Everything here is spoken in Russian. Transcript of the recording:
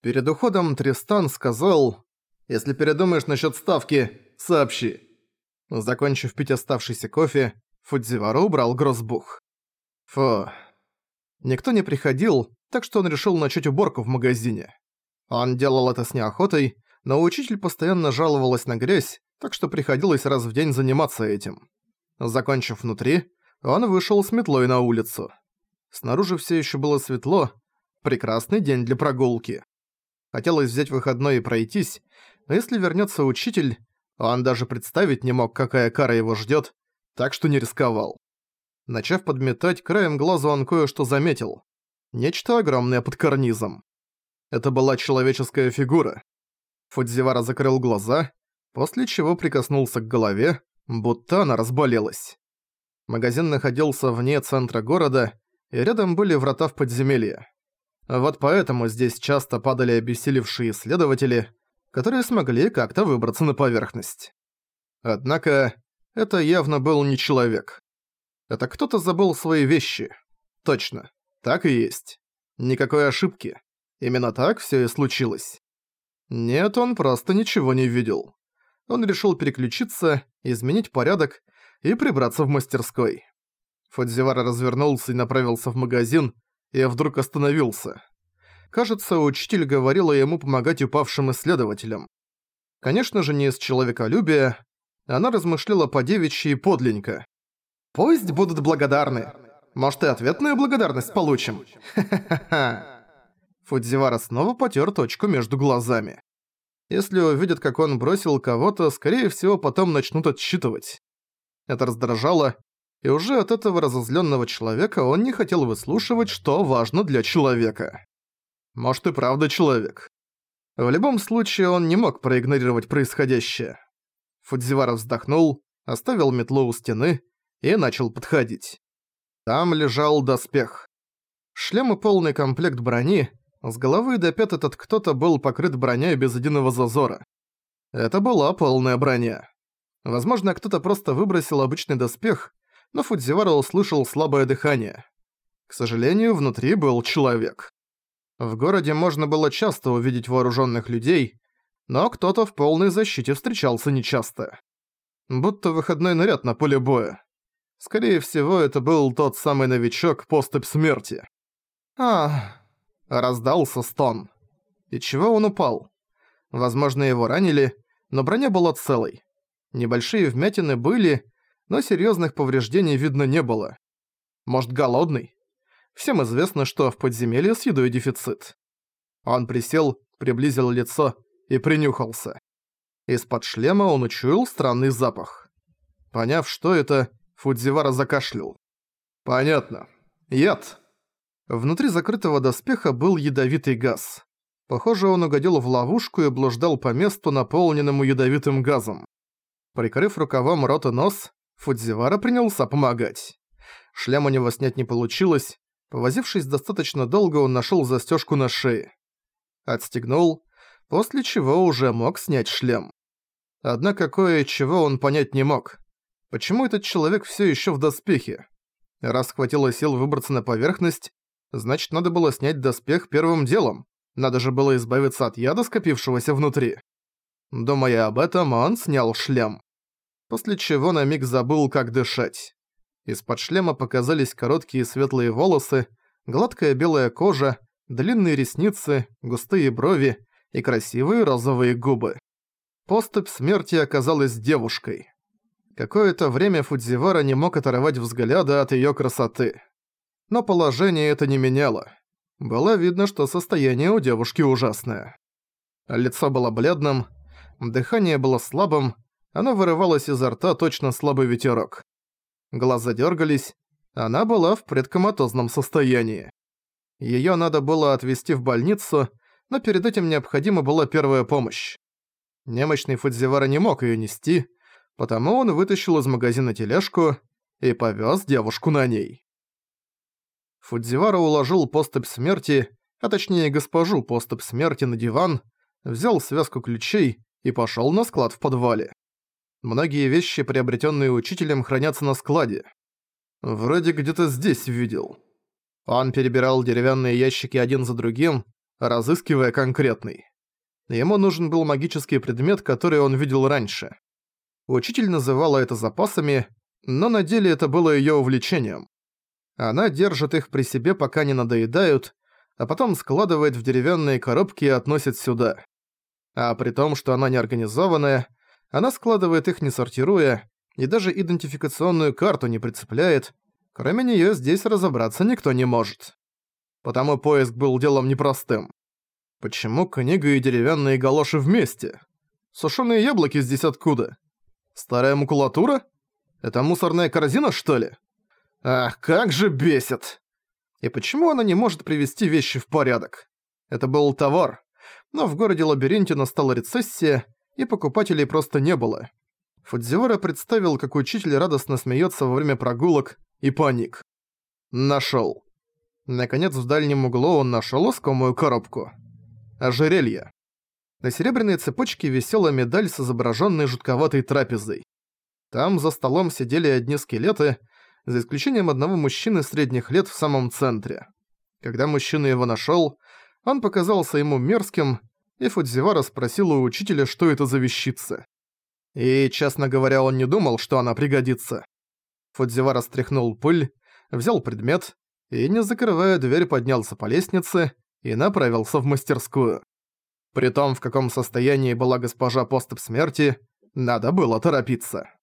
Перед уходом Тристан сказал: «Если передумаешь насчет ставки, сообщи». Закончив пить оставшийся кофе, Фудзивара убрал грозбух. Фу. Никто не приходил, так что он решил начать уборку в магазине. Он делал это с неохотой, но учитель постоянно жаловалась на грязь, так что приходилось раз в день заниматься этим. Закончив внутри, он вышел с метлой на улицу. Снаружи все еще было светло, прекрасный день для прогулки. Хотелось взять выходной и пройтись, но если вернется учитель, он даже представить не мог, какая кара его ждет, так что не рисковал. Начав подметать, краем глаза он кое-что заметил. Нечто огромное под карнизом. Это была человеческая фигура. Фудзивара закрыл глаза, после чего прикоснулся к голове, будто она разболелась. Магазин находился вне центра города, и рядом были врата в подземелье. Вот поэтому здесь часто падали обессилевшие исследователи, которые смогли как-то выбраться на поверхность. Однако, это явно был не человек. Это кто-то забыл свои вещи. Точно, так и есть. Никакой ошибки. Именно так всё и случилось. Нет, он просто ничего не видел. Он решил переключиться, изменить порядок и прибраться в мастерской. Фудзивара развернулся и направился в магазин, и вдруг остановился. Кажется, учитель говорила ему помогать упавшим исследователям. Конечно же, не из человеколюбия, она размышляла по-девичьи и подленько. «Пусть будут благодарны. Может, и ответную благодарность получим?» «Ха-ха-ха-ха». Фудзивара снова потер точку между глазами. Если увидят, как он бросил кого-то, скорее всего, потом начнут отсчитывать. Это раздражало, и уже от этого разозлённого человека он не хотел выслушивать, что важно для человека. Может и правда человек. В любом случае он не мог проигнорировать происходящее. Фудзивара вздохнул, оставил метлу у стены и начал подходить. Там лежал доспех. Шлем и полный комплект брони, с головы до пят этот кто-то был покрыт броней без единого зазора. Это была полная броня. Возможно, кто-то просто выбросил обычный доспех, но Фудзивара услышал слабое дыхание. К сожалению, внутри был человек. В городе можно было часто увидеть вооруженных людей, но кто-то в полной защите встречался нечасто. Будто выходной наряд на поле боя. Скорее всего, это был тот самый новичок, поступь смерти. «Ах!» – раздался стон. И чего он упал? Возможно, его ранили, но броня была целой. Небольшие вмятины были, но серьезных повреждений видно не было. Может, голодный? Всем известно, что в подземелье с едой дефицит. Он присел, приблизил лицо и принюхался. Из-под шлема он учуял странный запах. Поняв, что это, Фудзивара закашлял. «Понятно. Яд». Внутри закрытого доспеха был ядовитый газ. Похоже, он угодил в ловушку и блуждал по месту, наполненному ядовитым газом. Прикрыв рукавом рот и нос, Фудзивара принялся помогать. Шлем у него снять не получилось. Повозившись достаточно долго, он нашел застежку на шее. Отстегнул, после чего уже мог снять шлем. Однако кое-чего он понять не мог. Почему этот человек все еще в доспехе? Раз хватило сил выбраться на поверхность, значит, надо было снять доспех первым делом. Надо же было избавиться от яда, скопившегося внутри. Думая об этом, он снял шлем. После чего на миг забыл, как дышать. Из-под шлема показались короткие светлые волосы, гладкая белая кожа, длинные ресницы, густые брови и красивые розовые губы. Поступь смерти оказалась девушкой. Какое-то время Фудзивара не мог оторвать взгляда от её красоты. Но положение это не меняло. Было видно, что состояние у девушки ужасное. Лицо было бледным, дыхание было слабым, оно вырывалось изо рта точно слабый ветерок. Глаза дёргались, она была в предкоматозном состоянии. Её надо было отвезти в больницу, но перед этим необходима была первая помощь. Немощный Фудзивара не мог её нести, потому он вытащил из магазина тележку и повёз девушку на ней. Фудзивара уложил поступь смерти, а точнее госпожу поступь смерти на диван, взял связку ключей и пошёл на склад в подвале. Многие вещи, приобретённые учителем, хранятся на складе. Вроде где-то здесь видел. Он перебирал деревянные ящики один за другим, разыскивая конкретный. Ему нужен был магический предмет, который он видел раньше. Учитель называла это запасами, но на деле это было её увлечением. Она держит их при себе, пока не надоедают, а потом складывает в деревянные коробки и относит сюда. А при том, что она неорганизованная, она складывает их не сортируя, и даже идентификационную карту не прицепляет, кроме неё здесь разобраться никто не может. Потому поиск был делом непростым. Почему книга и деревянные галоши вместе? Сушеные яблоки здесь откуда? Старая макулатура? Это мусорная корзина, что ли? Ах, как же бесит! И почему она не может привести вещи в порядок? Это был товар, но в городе-лабиринте настала рецессия, и покупателей просто не было. Фудзивара представил, как учитель радостно смеется во время прогулок, и паник. Нашел. Наконец, в дальнем углу он нашел искомую коробку. Ожерелье. На серебряной цепочке висела медаль с изображенной жутковатой трапезой. Там за столом сидели одни скелеты, за исключением одного мужчины средних лет в самом центре. Когда мужчина его нашел, он показался ему мерзким, и Фудзивара спросил у учителя, что это за вещица. И, честно говоря, он не думал, что она пригодится. Фудзивара стряхнул пыль, взял предмет и, не закрывая дверь, поднялся по лестнице и направился в мастерскую. При том, в каком состоянии была госпожа Поступ Смерти, надо было торопиться.